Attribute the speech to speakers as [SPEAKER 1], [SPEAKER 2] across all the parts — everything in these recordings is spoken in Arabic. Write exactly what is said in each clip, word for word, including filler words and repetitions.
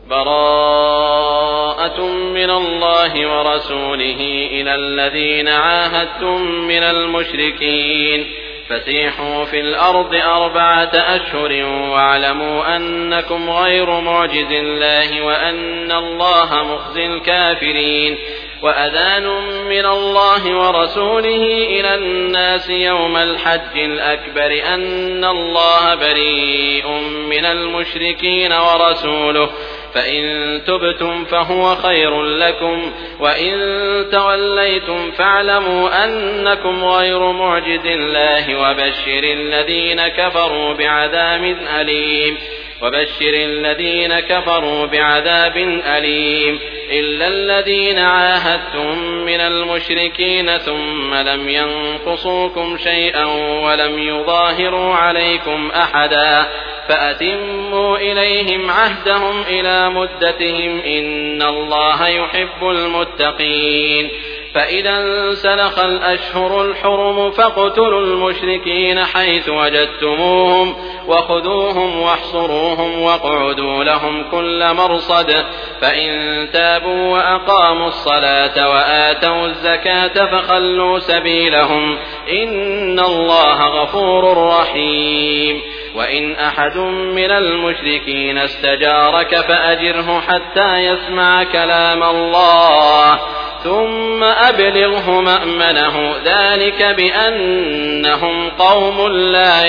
[SPEAKER 1] براءة من الله ورسوله إلى الذين عاهدتم من المشركين فسيحوا في الأرض أربعة أشهر واعلموا أنكم غير معجز الله وأن الله مخزي الكافرين وأذان من الله ورسوله إلى الناس يوم الحج الأكبر أن الله بريء من المشركين ورسوله فإن تبتم فهو خير لكم وإن توليتم فاعلموا أنكم غير معجز الله وبشر الذين كفروا بعذاب أليم وبشر الذين كفروا بعذاب أليم إلا الذين عاهدتم من المشركين ثم لم ينقصوكم شيئا ولم يظاهروا عليكم أحدا فأتموا إليهم عهدهم إلى مدتهم إن الله يحب المتقين فإذا انسلخ الأشهر الحرم فاقتلوا المشركين حيث وجدتموهم وخذوهم واحصروهم واقعدوا لهم كل مرصد فإن تابوا وأقاموا الصلاة وآتوا الزكاة فخلوا سبيلهم إن الله غفور رحيم وإن أحد من المشركين استجارك فأجره حتى يسمع كلام الله ثم أبلغه مأمنه ذلك بأنهم قوم لا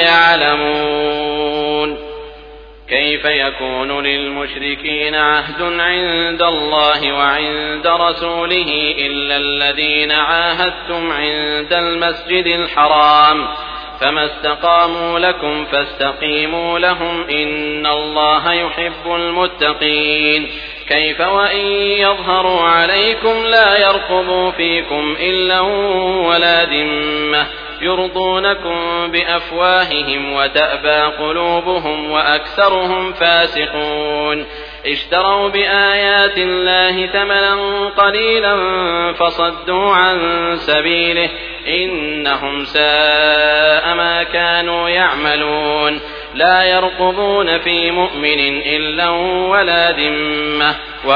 [SPEAKER 1] يعلمون كيف يكون للمشركين عهد عند الله وعند رسوله إلا الذين عاهدتم عند المسجد الحرام فما استقاموا لكم فاستقيموا لهم إن الله يحب المتقين كيف وإن يظهروا عليكم لا يرقبوا فيكم إلا ولا ذمة يرضونكم بأفواههم وتأبى قلوبهم وأكثرهم فاسقون اشتروا بآيات الله ثمنا قليلا فصدوا عن سبيله إنهم ساء ما كانوا يعملون لا يرقبون في مؤمن إلا ولا ذمة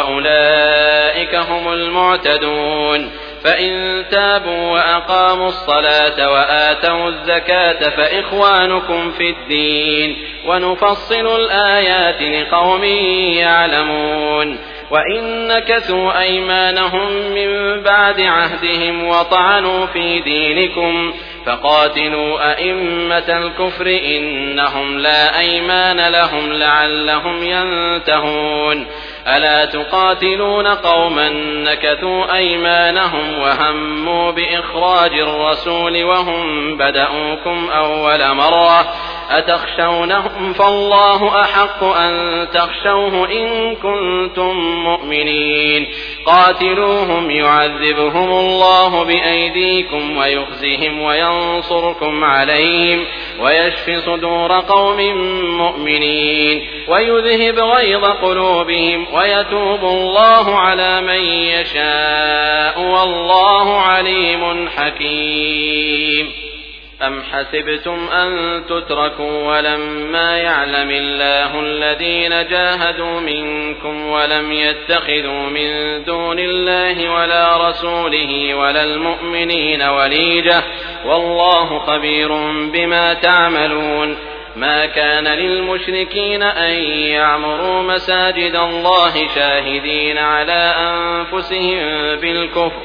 [SPEAKER 1] وأولئك هم المعتدون فإن تابوا وأقاموا الصلاة وآتوا الزكاة فإخوانكم في الدين ونفصل الآيات لقوم يعلمون وإن نكثوا أيمانهم من بعد عهدهم وطعنوا في دينكم فقاتلوا أئمة الكفر إنهم لا أيمان لهم لعلهم ينتهون ألا تقاتلون قوما نكثوا أيمانهم وهموا بإخراج الرسول وهم بدأوكم أول مرة أتخشونهم فالله أحق أن تخشوه إن كنتم مؤمنين قاتلوهم يعذبهم الله بأيديكم ويخزهم وينصركم عليهم ويشفي صدور قوم مؤمنين ويذهب غيظ قلوبهم ويتوب الله على من يشاء والله عليم حكيم أم حسبتم أن تتركوا ولما يعلم الله الذين جاهدوا منكم ولم يتخذوا من دون الله ولا رسوله ولا المؤمنين وليجة والله خبير بما تعملون ما كان للمشركين أن يعمروا مساجد الله شاهدين على أنفسهم بالكفر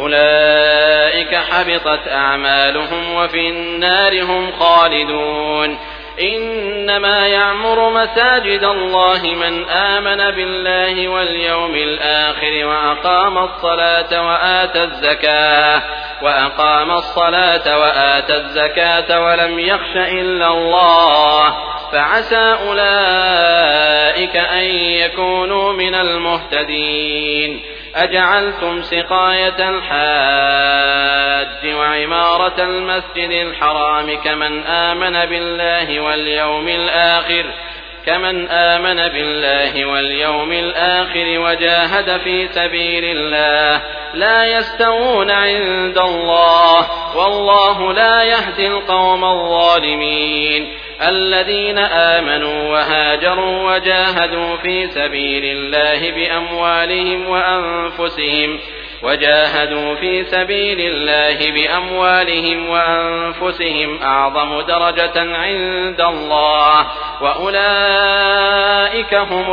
[SPEAKER 1] أولئك حبطت أعمالهم وفي النار هم خالدون إنما يعمر مساجد الله من آمن بالله واليوم الآخر وأقام الصلاة وآتى الزكاة وأقام الصلاة وآتى الزكاة ولم يخش إلا الله فعسى أولئك أن يكونوا من المهتدين أجعلتم سقاية الحاج وعمارة المسجد الحرام كمن آمن بالله واليوم الآخر كمن آمن بالله واليوم الآخر وجاهد في سبيل الله لا يستوون عند الله والله لا يهدي القوم الظالمين الذين آمنوا وهاجروا وجاهدوا في سبيل الله بأموالهم وأنفسهم وجاهدوا في سبيل الله بأموالهم وأنفسهم أعظم درجة عند الله وأولئك هم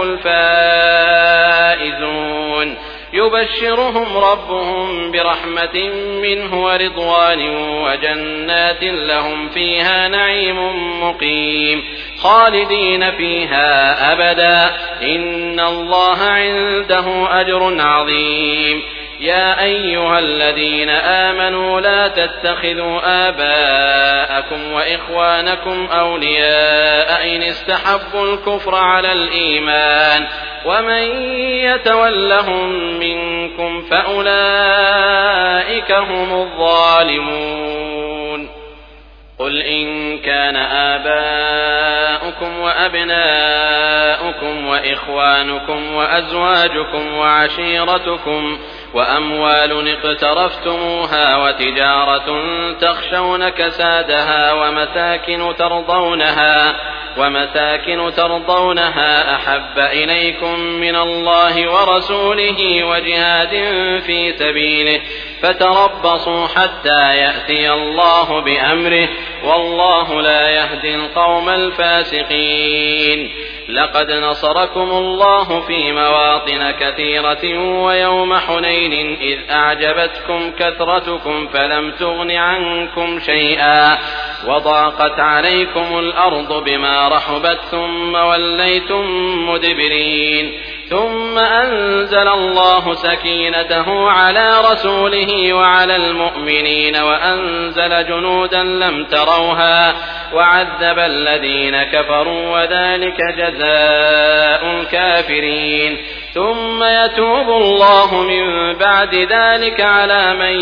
[SPEAKER 1] الفائزون يبشرهم ربهم برحمة منه ورضوان وجنات لهم فيها نعيم مقيم خالدين فيها أبدا إن الله عنده أجر عظيم يا أيها الذين آمنوا لا تتخذوا آباءكم وإخوانكم أولياء إن استحبوا الكفر على الإيمان ومن يتولهم منكم فأولئك هم الظالمون قل إن كان آباؤكم وأبناؤكم وإخوانكم وأزواجكم وعشيرتكم وأموال اقترفتموها وتجارة تخشون كسادها ومساكن ترضونها ومساكن ترضونها أحب إليكم من الله ورسوله وجهاد في سبيله فتربصوا حتى يأتي الله بأمره والله لا يهدي القوم الفاسقين لقد نصركم الله في مواطن كثيرة ويوم حنين إذ أعجبتكم كثرتكم فلم تغن عنكم شيئا وضاقت عليكم الأرض بما رحبت ثم وليتم مدبرين ثم أنزل الله سكينته على رسوله وعلى المؤمنين وأنزل جنودا لم تروها وعذب الذين كفروا وذلك جزاء الكافرين ثم يتوب الله من بعد ذلك على من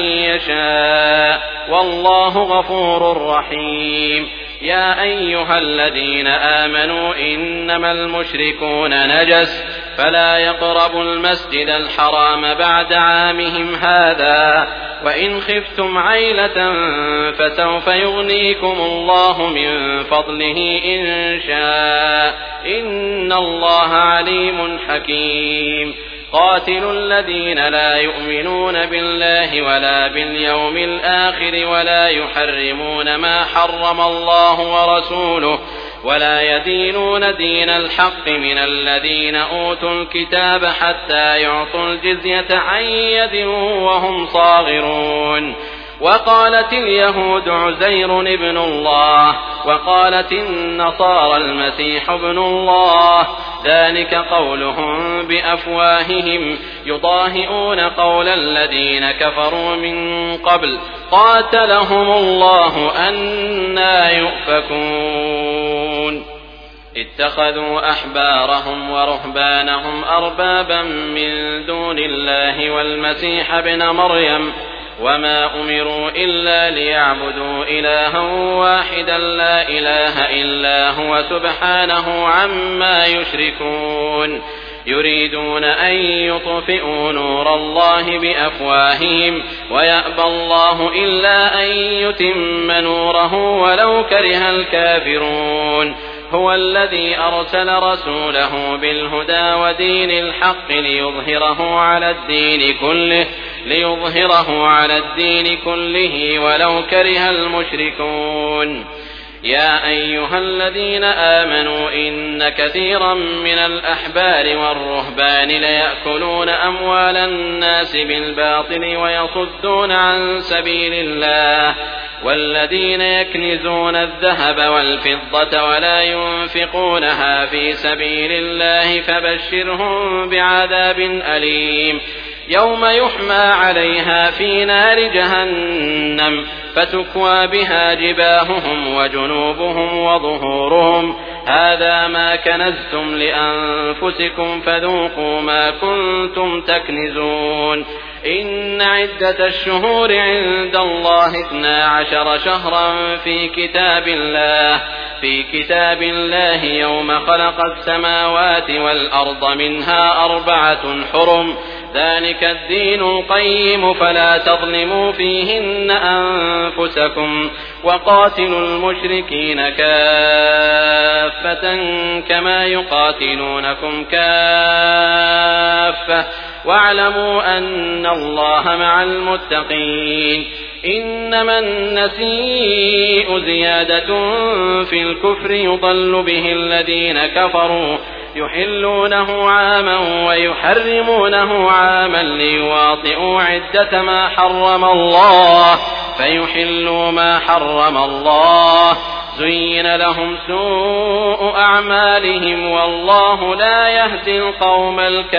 [SPEAKER 1] يشاء والله غفور رحيم يا أيها الذين آمنوا إنما المشركون نجس فلا يقربوا المسجد الحرام بعد عامهم هذا وإن خفتم عيلة فسوف يغنيكم الله من فضله إن شاء إن الله عليم حكيم قاتلوا الذين لا يؤمنون بالله ولا باليوم الآخر ولا يحرمون ما حرم الله ورسوله ولا يدينون دين الحق من الذين أوتوا الكتاب حتى يعطوا الجزية عن يد وهم صاغرون وقالت اليهود عزير ابن الله وقالت النصارى المسيح ابن الله ذلك قولهم بأفواههم يضاهئون قول الذين كفروا من قبل قاتلهم الله أنى يؤفكون اتخذوا أحبارهم ورهبانهم أربابا من دون الله والمسيح ابن مريم وما أمروا إلا ليعبدوا إلها واحدا لا إله إلا هو سبحانه عما يشركون يريدون أن يطفئوا نور الله بأفواههم ويأبى الله إلا أن يتم نوره ولو كره الكافرون هو الذي أرسل رسوله بالهدى ودين الحق ليظهره على الدين كله ليظهره على الدين كله ولو كره المشركون يا أيها الذين آمنوا إن كثيرا من الأحبار والرهبان ليأكلون أموال الناس بالباطل ويصدون عن سبيل الله والذين يكنزون الذهب والفضة ولا ينفقونها في سبيل الله فبشرهم بعذاب أليم يوم يحمى عليها في نار جهنم فتكوى بها جباههم وجنوبهم وظهورهم هذا ما كنزتم لأنفسكم فذوقوا ما كنتم تكنزون إن عدة الشهور عند الله اثنا عشر شهرا في كتاب الله في كتاب الله يوم خلق السماوات والأرض منها أربعة حرم ذلك الدين القيم فلا تظلموا فيهن أنفسكم وقاتلوا المشركين كافة كما يقاتلونكم كافة واعلموا أن الله مع المتقين إنما النسيء زيادة في الكفر يضل به الذين كفروا يحلونه عاما ويحرمونه عاما ليواطئوا عدة ما حرم الله فيحلوا ما حرم الله زين لهم سوء أعمالهم والله لا يهدي القوم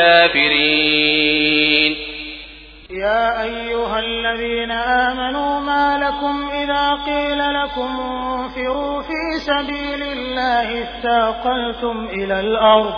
[SPEAKER 1] الكافرين.
[SPEAKER 2] يا أيها الذين آمنوا ما لكم إذا قيل لكم انفروا في سبيل الله اثاقلتم إلى الأرض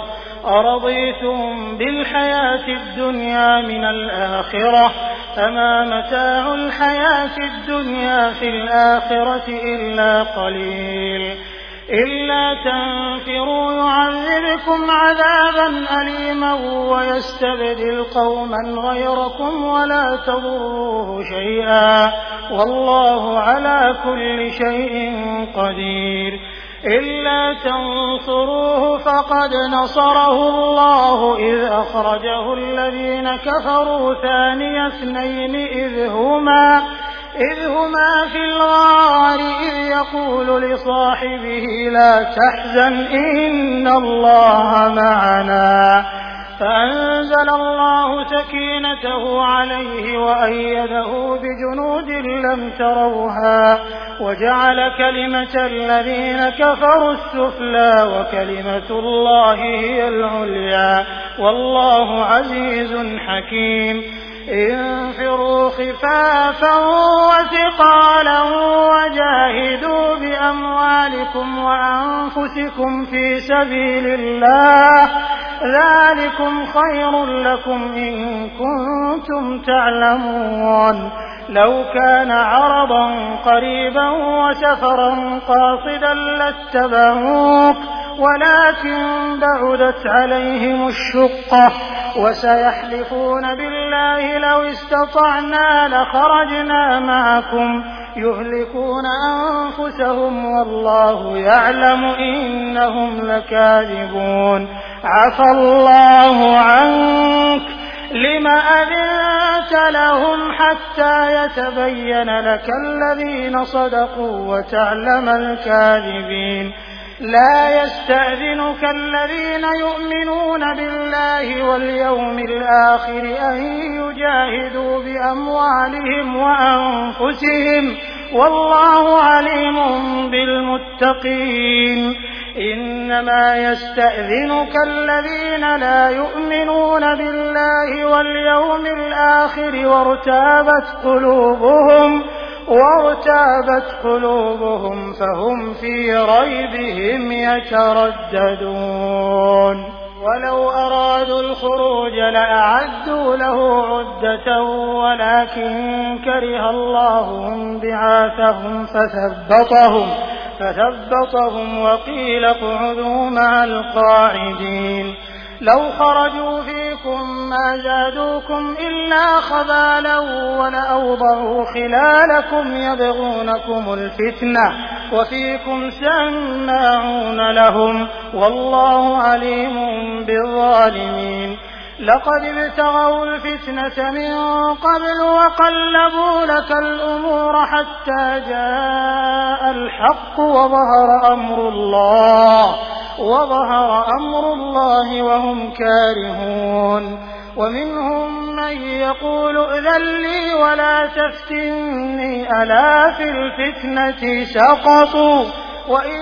[SPEAKER 2] أرضيتم بالحياة الدنيا من الآخرة فما متاع الحياة الدنيا في الآخرة إلا قليل إلا تنفروا يعذبكم عذابا أليما ويستبدل قوما غيركم ولا تضروه شيئا والله على كل شيء قدير إلا تنصروه فقد نصره الله إذ أخرجه الذين كفروا ثاني اثنين إذ هما إذ هما في الغار إذ يقول لصاحبه لا تحزن إن الله معنا فأنزل الله سكينته عليه وأيده بجنود لم تروها وجعل كلمة الذين كفروا السفلى وكلمة الله هي العليا والله عزيز حكيم. انفروا خفافا وثقالا وجاهدوا بأموالكم وأنفسكم في سبيل الله ذلكم خير لكم إن كنتم تعلمون. لو كان عرضا قريبا وسفرا قاصدا لاتبعوك ولكن بعدت عليهم الشقة وسيحلفون بالله لو استطعنا لخرجنا معكم يهلكون أنفسهم والله يعلم إنهم لكاذبون. عفى الله عنك لم أذنت لهم حتى يتبين لك الذين صدقوا وتعلم الكاذبين. لا يستأذنك الذين يؤمنون بالله واليوم الآخر أن يجاهدوا بأموالهم وأنفسهم والله عليم بالمتقين. إنما يستأذنك الذين لا يؤمنون بالله واليوم الآخر وارتابت قلوبهم وارتابت قلوبهم فهم في ريبهم يترددون. ولو أرادوا الخروج لأعدوا له عدة ولكن كره الله انبعاثهم فثبطهم فثبطهم وقيل اقعدوا مع القاعدين. لو خرجوا فيكم ما زادوكم إلا خبالا ولأوضعوا خلالكم يبغونكم الفتنة وفيكم سماعون لهم والله عليم بالظالمين. لقد ابتغوا الفتنة من قبل وقلبوا لك الأمور حتى جاء الحق وظهر أمر الله وظهر أمر الله وهم كارهون. ومنهم من يقول ائذن لي ولا تفتني ألا في الفتنة سقطوا وإن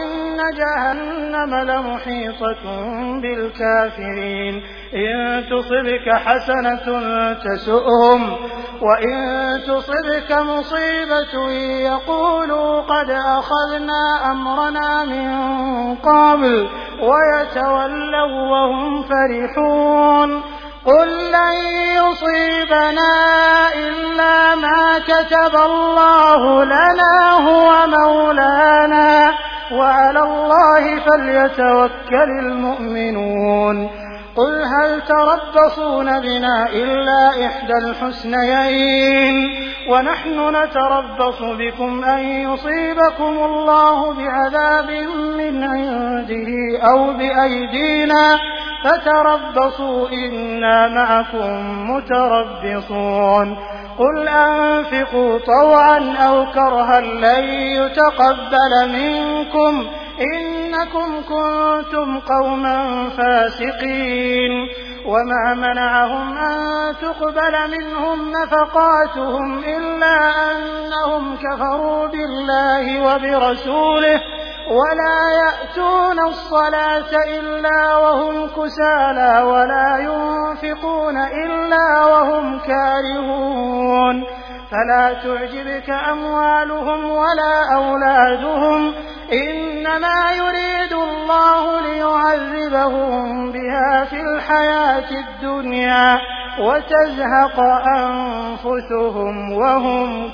[SPEAKER 2] جهنم لمحيطة بالكافرين إن تصبك حسنة تسؤهم وإن تصبك مصيبة يقولوا قد أخذنا أمرنا من قبل ويتولوا وهم فرحون قل لن يصيبنا إلا ما كتب الله لنا هو مولانا وعلى الله فليتوكل المؤمنون قل هل تربصون بنا إلا إحدى الحسنيين ونحن نتربص بكم أن يصيبكم الله بعذاب من عنده أو بأيدينا فتربصوا إنا معكم متربصون قل أنفقوا طوعا أو كرها لن يتقبل منكم إنكم كنتم قوما فاسقين وما منعهم أن تقبل منهم نفقاتهم إلا أنهم كفروا بالله وبرسوله ولا يأتون الصلاة إلا وهم كسالى ولا ينفقون إلا وهم كارهون فلا تعجبك أموالهم ولا أولادهم إنما يريد الله ليعذبهم بها في الحياة الدنيا وتزهق أنفسهم وهم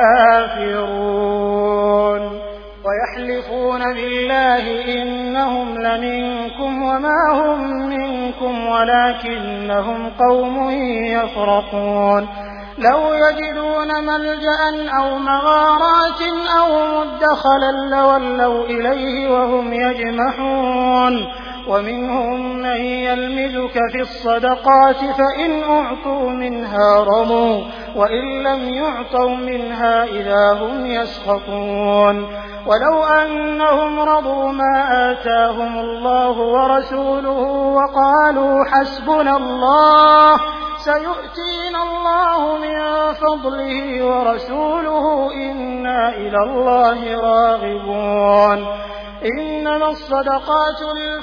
[SPEAKER 2] كافرون ويحلفون بالله إنهم لمنكم وما هم منكم ولكنهم قوم يفرقون لو يجدون ملجأ أو مغارات أو مدخلا لولوا إليه وهم يجمحون ومنهم من يلمزك في الصدقات فإن أعطوا منها رضوا وإن لم يعطوا منها إذا هم يسخطون ولو أنهم رضوا ما آتاهم الله ورسوله وقالوا حسبنا الله سيؤتينا الله من فضله ورسوله إنا إلى الله راغبون إنما الصدقات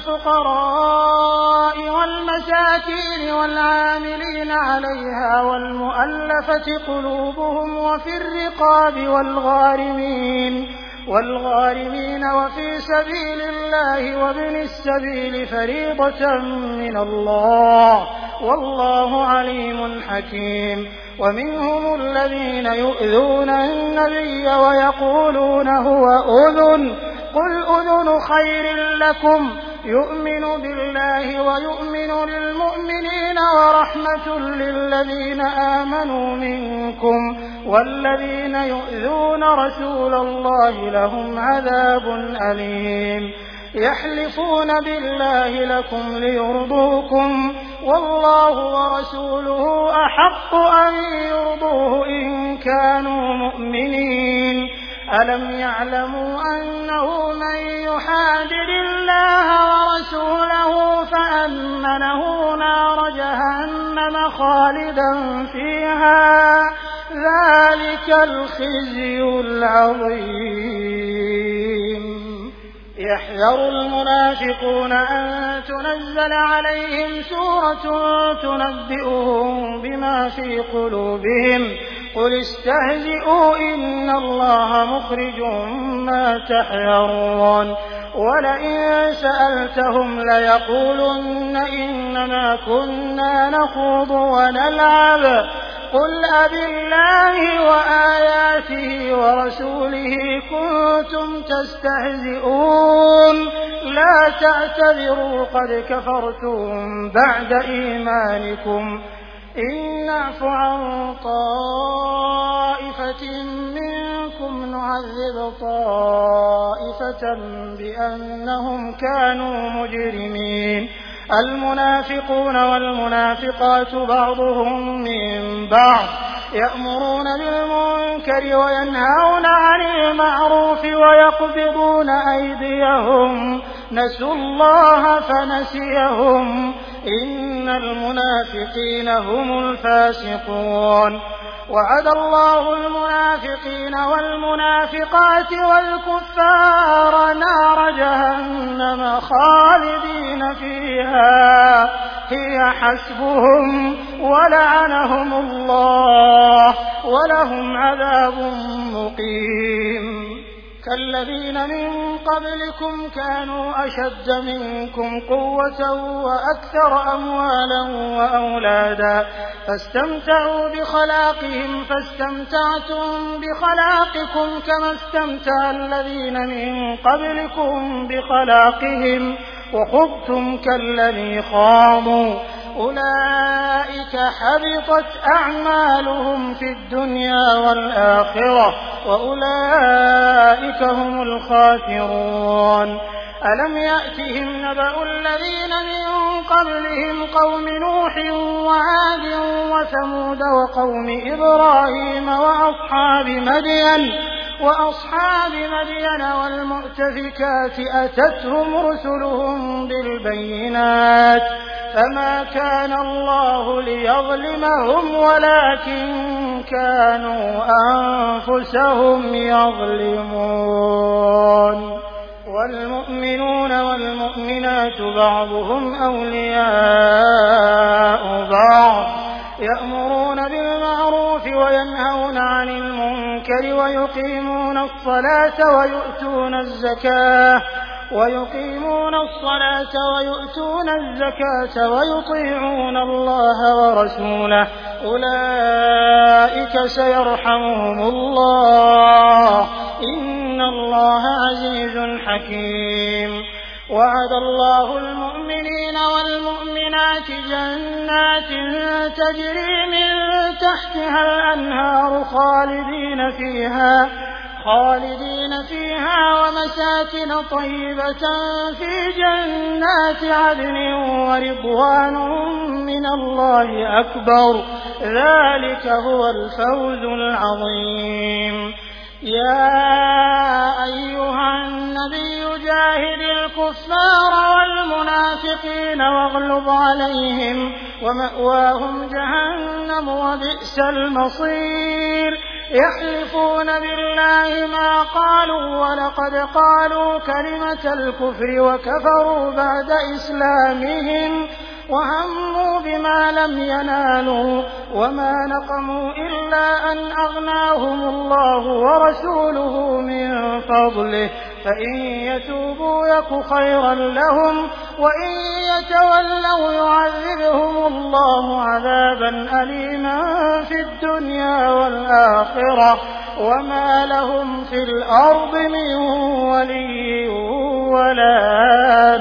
[SPEAKER 2] للفقراء والمساكين والعاملين عليها والمؤلفة قلوبهم وفي الرقاب والغارمين والغارمين وفي سبيل الله وابن السبيل فريضة من الله والله عليم حكيم ومنهم الذين يؤذون النبي ويقولون هو أذن قل أذن خير لكم يؤمن بالله ويؤمن للمؤمنين ورحمة للذين آمنوا منكم والذين يؤذون رسول الله لهم عذاب أليم يحلفون بالله لكم ليرضوكم والله ورسوله أحق أن يرضوه إن كانوا مؤمنين ألم يعلموا أنه من يحادد الله ورسوله فأنه نار جهنم خالدا فيها ذلك الخزي العظيم يحذر المنافقون أن تنزل عليهم سورة تنبئهم بما في قلوبهم قل استهزئوا إن الله مخرج ما تحذرون ولئن سألتهم ليقولن إنما كنا نخوض ونلعب قل أبالله وآياته ورسوله كنتم تستهزئون لا تعتذروا قد كفرتم بعد إيمانكم إن نعف عن طائفة منكم نعذب طائفة بأنهم كانوا مجرمين المنافقون والمنافقات بعضهم من بعض يأمرون بالمنكر وينهون عن المعروف ويقبضون أيديهم نسوا الله فنسيهم إن المنافقين هم الفاسقون وعد الله المنافقين والمنافقات والكفار نار جهنم خالدين فيها هي حسبهم ولعنهم الله ولهم عذاب مقيم كالذين من قبلكم كانوا أشد منكم قوة وأكثر أموالا وأولادا فاستمتعوا بخلاقهم فاستمتعتم بخلاقكم كما استمتع الذين من قبلكم بخلاقهم وخضتم كالذي خاضوا أولئك حبطت أعمالهم في الدنيا والآخرة وأولئك هم الخاسرون ألم يأتهم نبأ الذين من قبلهم قوم نوح وعاد وثمود وقوم إبراهيم وأصحاب مدين وأصحاب مدين والمؤتفكات أتتهم رسلهم بالبينات فما كان الله ليظلمهم ولكن كانوا أنفسهم يظلمون والمؤمنون والمؤمنات بعضهم أولياء بعض يأمرون بالمعروف وينهون عن المنكر ويقيمون الصلاة ويؤتون الزكاة ويقيمون الصلاة ويؤتون الزكاة ويطيعون الله ورسوله أولئك سيرحمهم الله إن الله عزيز حكيم وعد الله المؤمنين والمؤمنات جنات تجري من تحتها الأنهار خالدين فيها خالدين فيها ومساكن طيبة في جنات عدن ورضوان من الله أكبر ذلك هو الفوز العظيم يا أيها النبي جاهد الكفار والمنافقين واغلظ عليهم ومأواهم جهنم وبئس المصير يحلفون بالله ما قالوا ولقد قالوا كلمة الكفر وكفروا بعد إسلامهم وهموا بما لم ينالوا وما نقموا إلا أن أغناهم الله ورسوله من فضله فإن يتوبوا يك خيرا لهم وإن يتولوا يعذبهم الله عذابا أليما في الدنيا والآخرة وما لهم في الأرض من ولي ولا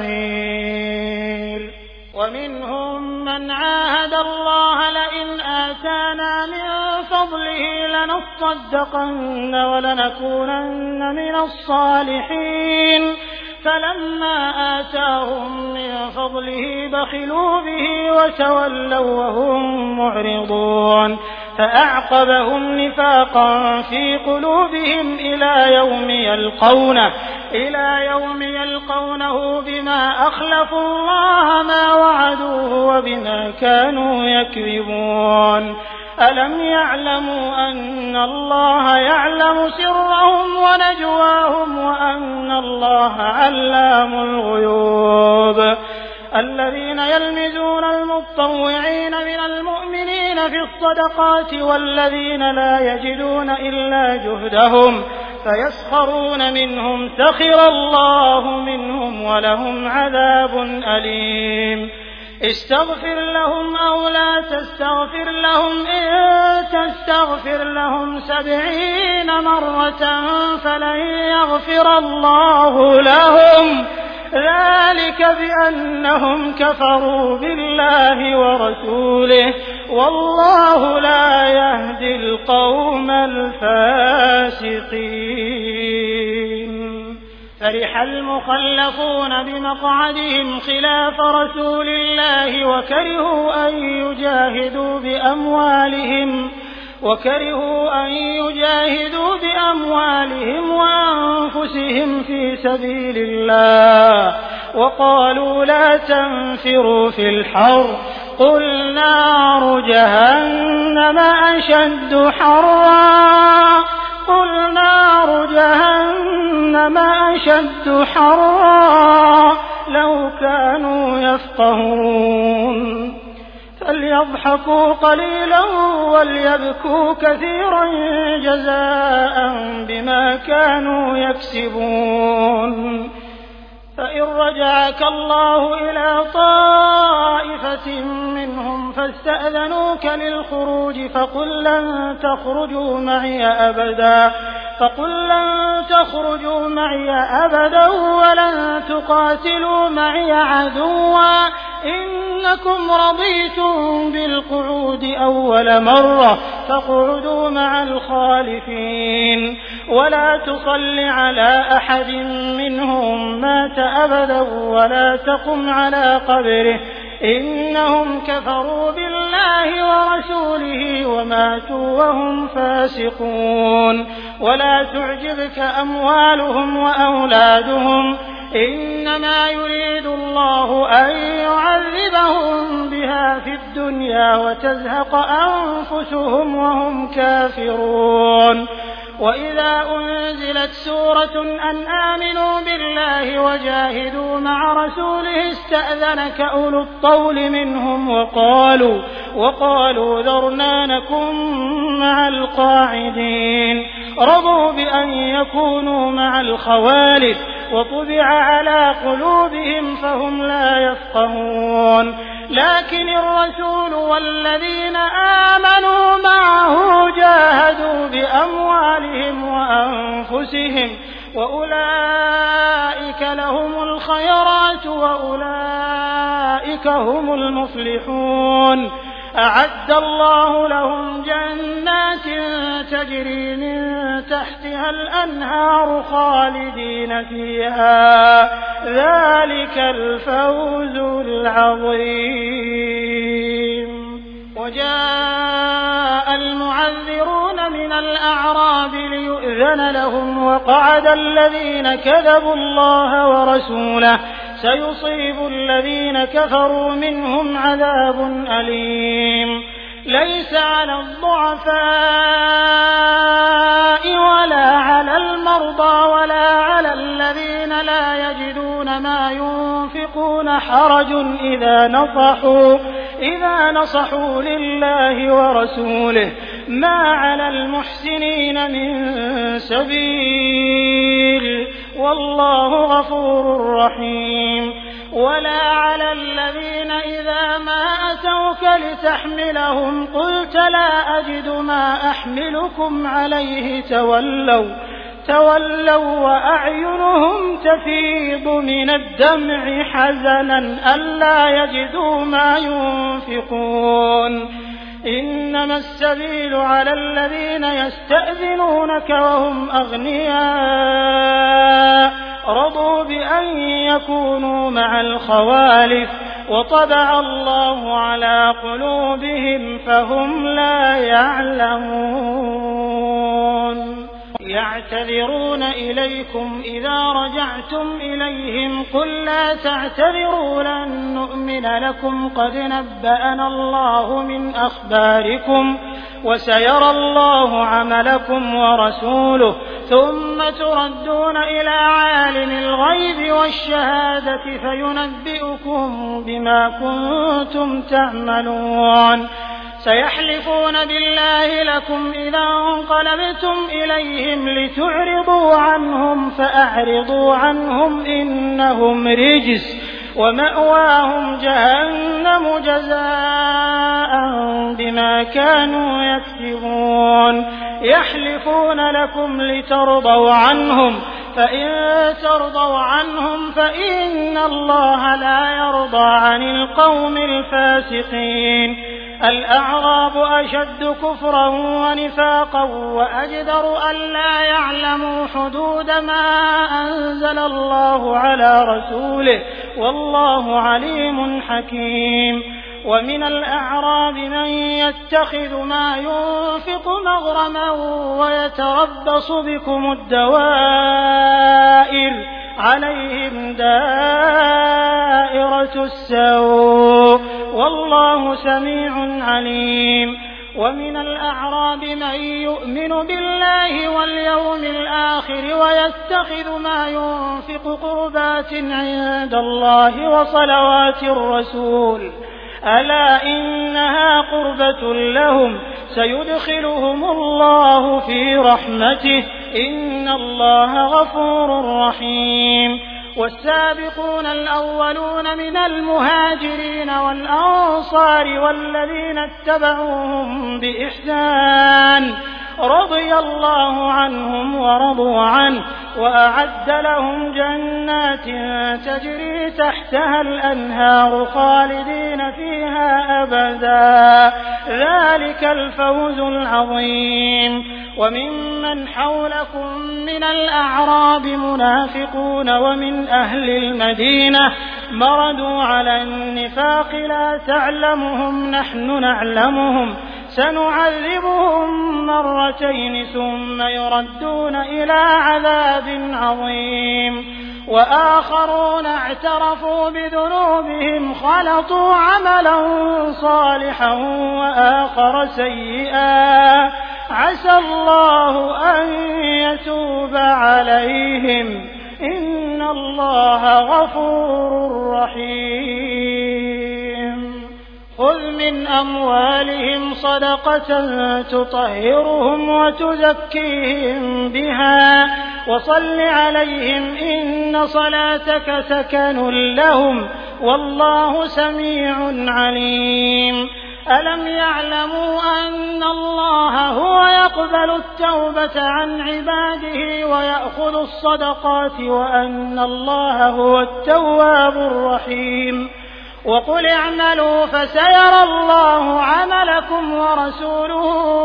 [SPEAKER 2] نصير ومنهم من عاهد الله لئن آتانا من فضله لنصدقن ولنكونن من الصالحين فلما آتاهم من فضله بخلوا به وتولوا وهم معرضون فأعقبهم نفاقا في قلوبهم إلى يوم يلقونه إلى يوم يلقونه بما أخلفوا الله ما وعدوه وبما كانوا يكذبون ألم يعلموا أن الله يعلم سرهم ونجواهم وأن الله علام الغيوب الذين يلمزون المتطوعين من المؤمنين في الصدقات والذين لا يجدون إلا جهدهم فيسخرون منهم سخر الله منهم ولهم عذاب أليم استغفر لهم أو لا تستغفر لهم إن تستغفر لهم سبعين مرة فلن يغفر الله لهم ذلك بأنهم كفروا بالله ورسوله والله لا يهدي القوم الفاسقين فرح المخلفون بمقعدهم خلاف رسول الله وكرهوا أن يجاهدوا بأموالهم وكرهوا أن يجاهدوا بأموالهم وأنفسهم في سبيل الله وقالوا لا تنفروا في الحر قل نار جهنم جهنم أشد حرا قل نار جهنم أشد حرا لو كانوا يفقهون فليضحكوا قليلا وليبكوا كثيرا جزاء بما كانوا يكسبون فإن رجعك الله إلى طائفة منهم فاستأذنوك للخروج فقل لن تخرجوا معي أبدا فقل لن تخرجوا معي أبدا ولن تقاتلوا معي عدوا إنكم رضيتم بالقعود أول مرة فاقعدوا مع الخالفين ولا تصل على أحد منهم مات أبدا ولا تقم على قبره إنهم كفروا بالله ورسوله وماتوا وهم فاسقون ولا تعجبك أموالهم وأولادهم إنما يريد الله أن يعذبهم بها في الدنيا وتزهق أنفسهم وهم كافرون وإذا أنزلت سورة أن آمنوا بالله وجاهدوا مع رسوله استأذنك أولو الطول منهم وقالوا وقالوا ذرنا نكن مع القاعدين رضوا بأن يكونوا مع الخوالف وطبع على قلوبهم فهم لا يفقهون لكن الرسول والذين آمنوا معه جاهدوا بأموالهم وأنفسهم وأولئك لهم الخيرات وأولئك هم المفلحون أعد الله لهم جنات تجري من تحتها الأنهار خالدين فيها ذلك الفوز العظيم وجاء المعذرون من الأعراب ليؤذن لهم وقعد الذين كذبوا الله ورسوله سيصيب الذين كفروا منهم عذاب أليم ليس على الضعفاء ولا على المرضى ولا على الذين لا يجدون ما ينفقون حرج إذا نصحوا إذا نصحوا لله ورسوله ما على المحسنين من سبيل والله غفور رحيم ولا على الذين إذا ما أتوك لتحملهم قلت لا أجد ما أحملكم عليه تولوا تولوا وأعينهم تفيض من الدمع حزنا ألا يجدوا ما ينفقون إنما السبيل على الذين يستأذنونك وهم أغنياء رضوا بأن يكونوا مع الخوالف وطبع الله على قلوبهم فهم لا يعلمون يعتذرون إليكم إذا رجعتم إليهم قل لا تعتذروا لن نؤمن لكم قد نبأنا الله من أخباركم وسيرى الله عملكم ورسوله ثم تردون إلى عالم الغيب والشهادة فينبئكم بما كنتم تعملون سيحلفون بالله لكم إذا انقلبتم إليهم لتعرضوا عنهم فأعرضوا عنهم إنهم رجس ومأواهم جهنم جزاء بما كانوا يكسبون يحلفون لكم لترضوا عنهم فإن ترضوا عنهم فإن الله لا يرضى عن القوم الفاسقين الأعراب أشد كفرا ونفاقا وأجدر ألا يعلموا حدود ما أنزل الله على رسوله والله عليم حكيم ومن الأعراب من يتخذ ما ينفق مغرما ويتربص بكم الدوائر عليهم دائرة السوء والله سميع عليم ومن الأعراب من يؤمن بالله واليوم الآخر ويتخذ ما ينفق قربات عند الله وصلوات الرسول ألا إنها قربة لهم سيدخلهم الله في رحمته إن الله غفور رحيم والسابقون الأولون من المهاجرين والأنصار والذين اتبعوهم بإحسان رضي الله عنهم ورضوا عنه وأعد لهم جنات تجري تحتها الأنهار خالدين فيها أبدا ذلك الفوز العظيم وممن حولكم من الأعراب منافقون ومن أهل المدينة مردوا على النفاق لا تعلمهم نحن نعلمهم سنعذبهم مرتين ثم يردون إلى عذاب عظيم وآخرون اعترفوا بذنوبهم خلطوا عملا صالحا وآخر سيئا عسى الله أن يتوب عليهم إن الله غفور رحيم خذ من أموالهم صدقة تطهرهم وتزكيهم بها وصل عليهم إن صلاتك سكن لهم والله سميع عليم ألم يعلموا أن الله هو يقبل التوبة عن عباده ويأخذ الصدقات وأن الله هو التواب الرحيم وقل اعملوا فسيرى الله عملكم ورسوله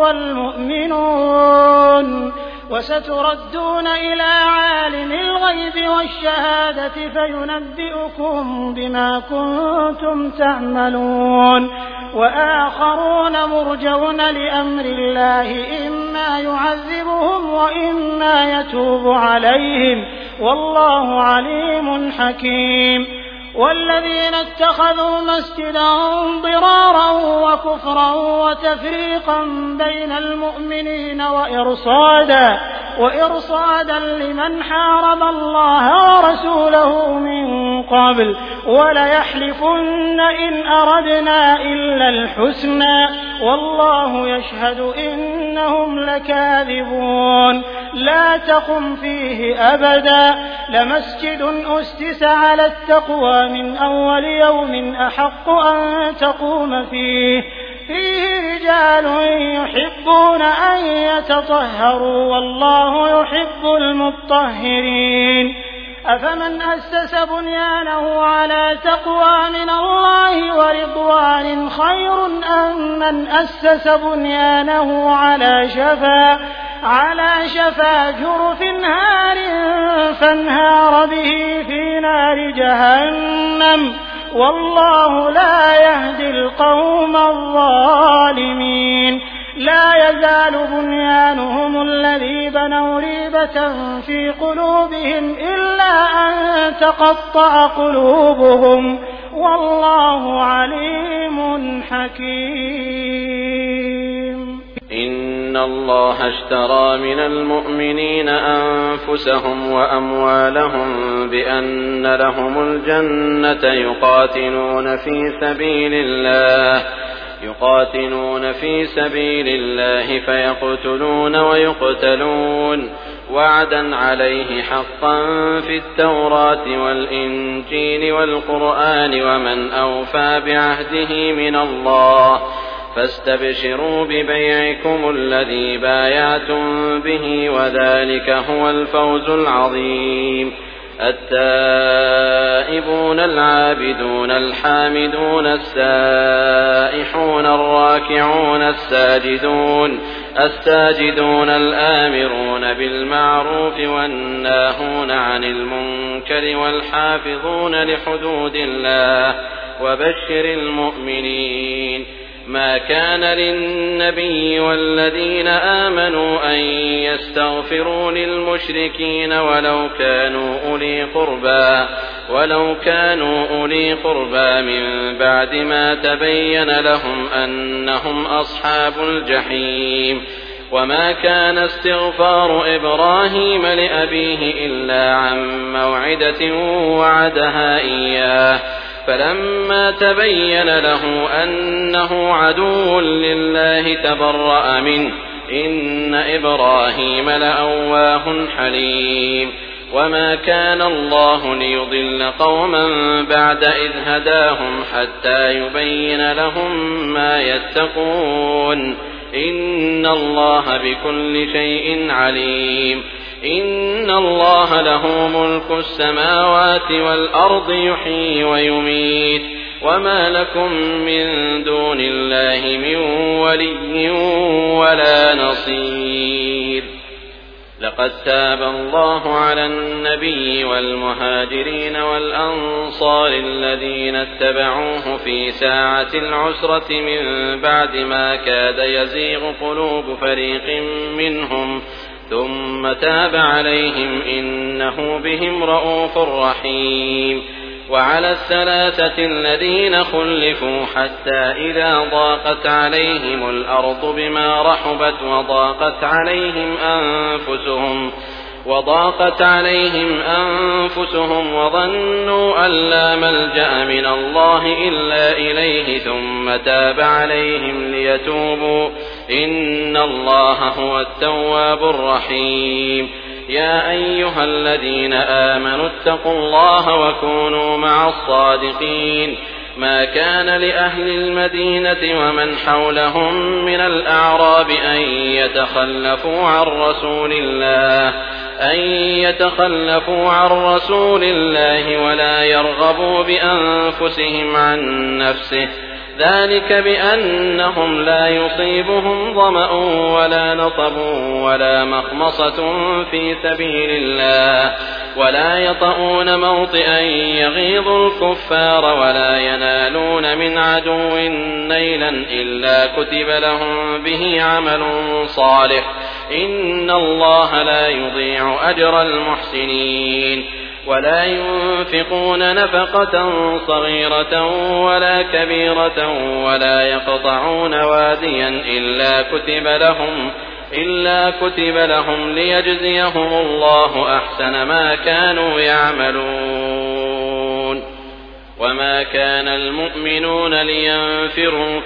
[SPEAKER 2] والمؤمنون وستردون إلى عالم الغيب والشهادة فينبئكم بما كنتم تعملون وآخرون مرجون لأمر الله إما يعذبهم وإما يتوب عليهم والله عليم حكيم والذين اتخذوا مسجدا ضرارا وكفرا وتفريقا بين المؤمنين وإرصادا وإرصادا لمن حارب الله ورسوله من قبل وليحلفن إن أردنا إلا الحسنى والله يشهد إنهم لكاذبون لا تقم فيه أبدا لمسجد أسس على التقوى من أول يوم أحق أن تقوم فيه فيه رجال يحبون أن يتطهروا والله يحب المطهرين أفمن أسس بنيانه على تقوى من الله ورضوان خير أم من أسس بنيانه على شفا على شفا جرف هار فانهار به في نار جهنم والله لا يهدي القوم الظالمين لا يزال بنيانهم الذي بنوا ريبة في قلوبهم إلا أن تقطع قلوبهم والله عليم حكيم
[SPEAKER 1] إن الله اشترى من المؤمنين أنفسهم وأموالهم بأن لهم الجنة يقاتلون في سبيل الله يقاتلون في سبيل الله فيقتلون ويقتلون وعدا عليه حقا في التوراة والإنجيل والقرآن ومن أوفى بعهده من الله فاستبشروا ببيعكم الذي بايعتم به وذلك هو الفوز العظيم التائبون العابدون الحامدون السائحون الراكعون الساجدون الساجدون الآمرون بالمعروف والناهون عن المنكر والحافظون لحدود الله وبشر المؤمنين ما كان للنبي والذين آمنوا أن يستغفروا للمشركين ولو كانوا أولي قربى ولو كانوا أولي قربى من بعد ما تبين لهم أنهم أصحاب الجحيم وما كان استغفار إبراهيم لأبيه إلا عن موعدة وعدها إياه فلما تبين له أنه عدو لله تبرأ منه إن إبراهيم لأواه حليم وما كان الله ليضل قوما بعد إذ هداهم حتى يبين لهم ما يتقون إن الله بكل شيء عليم إن الله له ملك السماوات والأرض يحيي ويميت وما لكم من دون الله من ولي ولا نصير لقد تاب الله على النبي والمهاجرين والأنصار الذين اتبعوه في ساعة العسرة من بعد ما كاد يزيغ قلوب فريق منهم ثم تاب عليهم إنه بهم رءوف رحيم وعلى الثلاثة الذين خلفوا حتى إذا ضاقت عليهم الأرض بما رحبت وضاقت عليهم أنفسهم وضاقت عليهم أنفسهم وظنوا أن لا ملجأ من الله إلا إليه ثم تاب عليهم ليتوبوا إن الله هو التواب الرحيم يا أيها الذين آمنوا اتقوا الله وكونوا مع الصادقين ما كان لأهل المدينة ومن حولهم من الأعراب أن يتخلفوا عن رسول الله أن يتخلفوا عن رسول الله ولا يرغبوا بأنفسهم عن نفسه ذلك بأنهم لا يصيبهم ظمأ ولا نصب ولا مخمصة في سبيل الله ولا يطؤون موطئا يغيظ الكفار ولا ينالون من عدو نيلا إلا كتب لهم به عمل صالح إن الله لا يضيع أجر المحسنين ولا ينفقون نفقة صغيرة ولا كبيرة ولا يقطعون واديا إلا كتب لهم إلا كتب لهم ليجزيهم الله أحسن ما كانوا يعملون وما كان المؤمنون لينفروا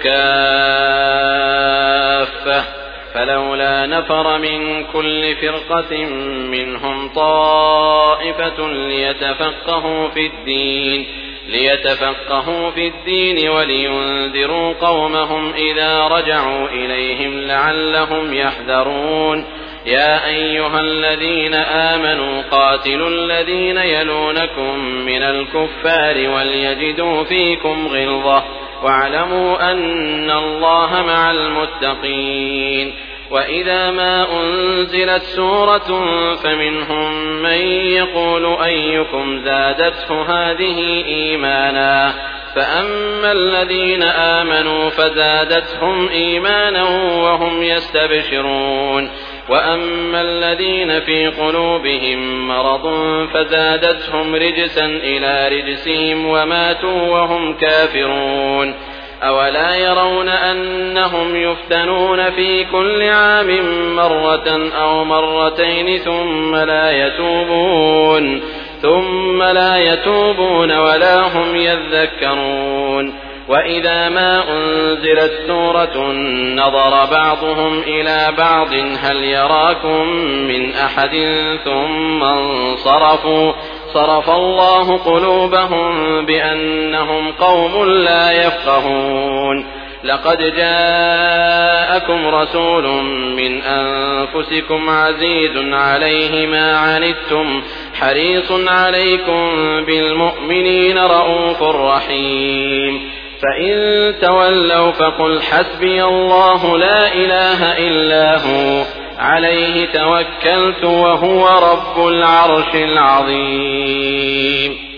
[SPEAKER 1] كافة فلولا نفر من كل فرقة منهم طائفة ليتفقهوا في الدين ليتفقهوا في الدين ولينذروا قومهم إذا رجعوا إليهم لعلهم يحذرون يا أيها الذين آمنوا قاتلوا الذين يلونكم من الكفار وليجدوا فيكم غلظة واعلموا أن الله مع المتقين وإذا ما أنزلت سورة فمنهم من يقول أيكم زادته هذه إيمانا فأما الذين آمنوا فزادتهم إيمانا وهم يستبشرون وأما الذين في قلوبهم مرض فزادتهم رجسا إلى رجسهم وماتوا وهم كافرون أولا يرون أنهم يفتنون في كل عام مرة أو مرتين ثم لا يتوبون ثم لا يتوبون ولا هم يذكرون وإذا ما أنزلت سورة نظر بعضهم إلى بعض هل يراكم من أحد ثم انصرفوا صرف الله قلوبهم بأنهم قوم لا يفقهون لقد جاءكم رسول من أنفسكم عزيز عليه ما عنتم حريص عليكم بالمؤمنين رءوف رحيم فإن تولوا فقل حسبي الله لا إله إلا هو عليه توكلت وهو رب العرش العظيم